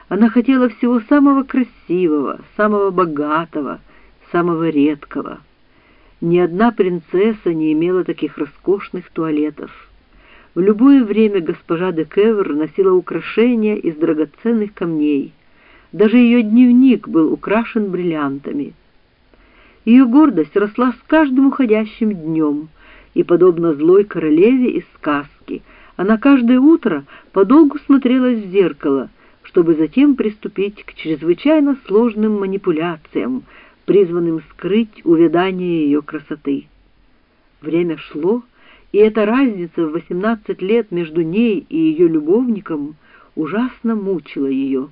Она хотела всего самого красивого, самого богатого, самого редкого. Ни одна принцесса не имела таких роскошных туалетов. В любое время госпожа де Кевр носила украшения из драгоценных камней. Даже ее дневник был украшен бриллиантами. Ее гордость росла с каждым уходящим днем, и, подобно злой королеве из сказки, она каждое утро подолгу смотрелась в зеркало, чтобы затем приступить к чрезвычайно сложным манипуляциям, призванным скрыть увядание ее красоты. Время шло, и эта разница в 18 лет между ней и ее любовником ужасно мучила ее.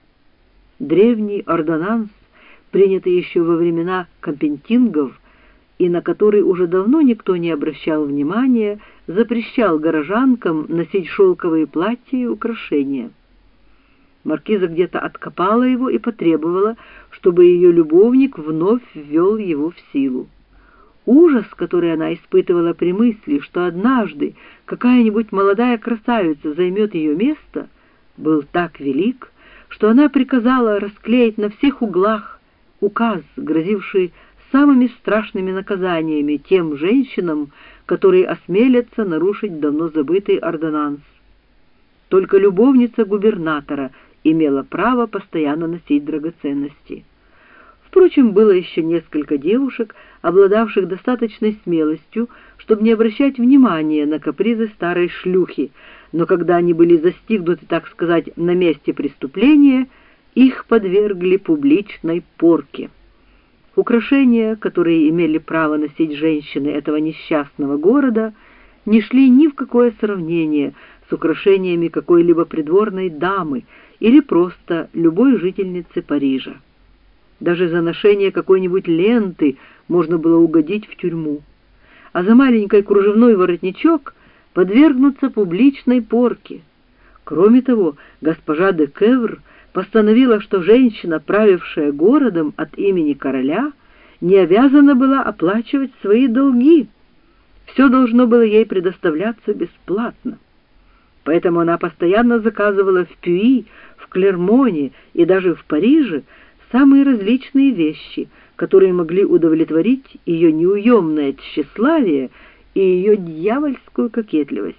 Древний ордонанс, принятый еще во времена Кампентингов, и на который уже давно никто не обращал внимания, запрещал горожанкам носить шелковые платья и украшения. Маркиза где-то откопала его и потребовала, чтобы ее любовник вновь ввел его в силу. Ужас, который она испытывала при мысли, что однажды какая-нибудь молодая красавица займет ее место, был так велик, что она приказала расклеить на всех углах указ, грозивший самыми страшными наказаниями тем женщинам, которые осмелятся нарушить давно забытый ордонанс. Только любовница губернатора имела право постоянно носить драгоценности. Впрочем, было еще несколько девушек, обладавших достаточной смелостью, чтобы не обращать внимания на капризы старой шлюхи, но когда они были застигнуты, так сказать, на месте преступления, их подвергли публичной порке. Украшения, которые имели право носить женщины этого несчастного города, не шли ни в какое сравнение с украшениями какой-либо придворной дамы или просто любой жительницы Парижа. Даже за ношение какой-нибудь ленты можно было угодить в тюрьму, а за маленький кружевной воротничок подвергнуться публичной порке. Кроме того, госпожа де Кевр постановила, что женщина, правившая городом от имени короля, не обязана была оплачивать свои долги. Все должно было ей предоставляться бесплатно. Поэтому она постоянно заказывала в Пюи, в Клермоне и даже в Париже самые различные вещи, которые могли удовлетворить ее неуемное тщеславие и ее дьявольскую кокетливость.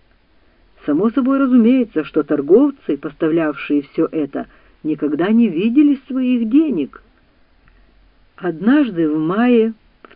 Само собой разумеется, что торговцы, поставлявшие все это, никогда не видели своих денег. Однажды в мае в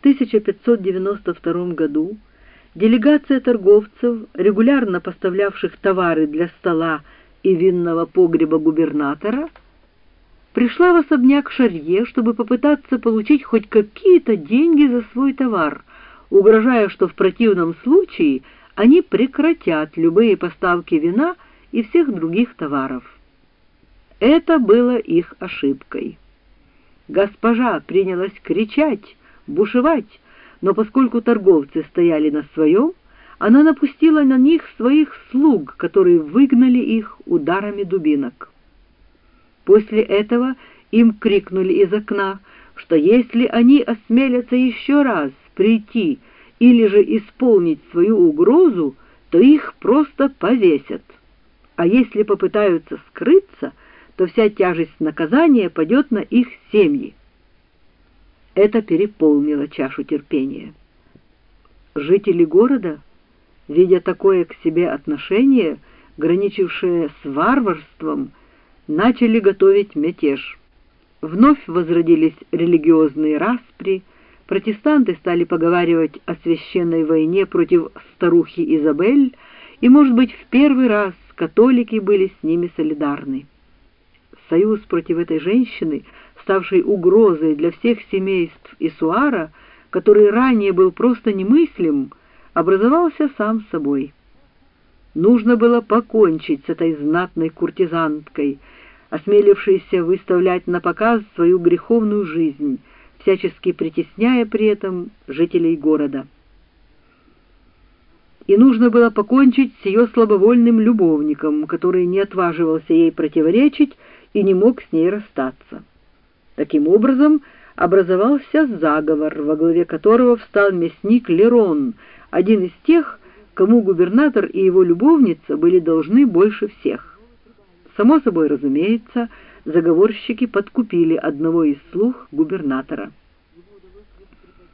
1592 году делегация торговцев, регулярно поставлявших товары для стола и винного погреба губернатора, пришла в особняк Шарье, чтобы попытаться получить хоть какие-то деньги за свой товар, угрожая, что в противном случае они прекратят любые поставки вина и всех других товаров. Это было их ошибкой. Госпожа принялась кричать, бушевать, но поскольку торговцы стояли на своем, она напустила на них своих слуг, которые выгнали их ударами дубинок. После этого им крикнули из окна, что если они осмелятся еще раз прийти или же исполнить свою угрозу, то их просто повесят. А если попытаются скрыться, то вся тяжесть наказания падет на их семьи. Это переполнило чашу терпения. Жители города, видя такое к себе отношение, граничившее с варварством, начали готовить мятеж. Вновь возродились религиозные распри, протестанты стали поговаривать о священной войне против старухи Изабель, и, может быть, в первый раз католики были с ними солидарны. Союз против этой женщины, ставшей угрозой для всех семейств Исуара, который ранее был просто немыслим, образовался сам собой. Нужно было покончить с этой знатной куртизанткой, осмелившейся выставлять на показ свою греховную жизнь, всячески притесняя при этом жителей города. И нужно было покончить с ее слабовольным любовником, который не отваживался ей противоречить и не мог с ней расстаться. Таким образом, образовался заговор, во главе которого встал мясник Лерон, один из тех, кому губернатор и его любовница были должны больше всех. Само собой разумеется, заговорщики подкупили одного из слуг губернатора.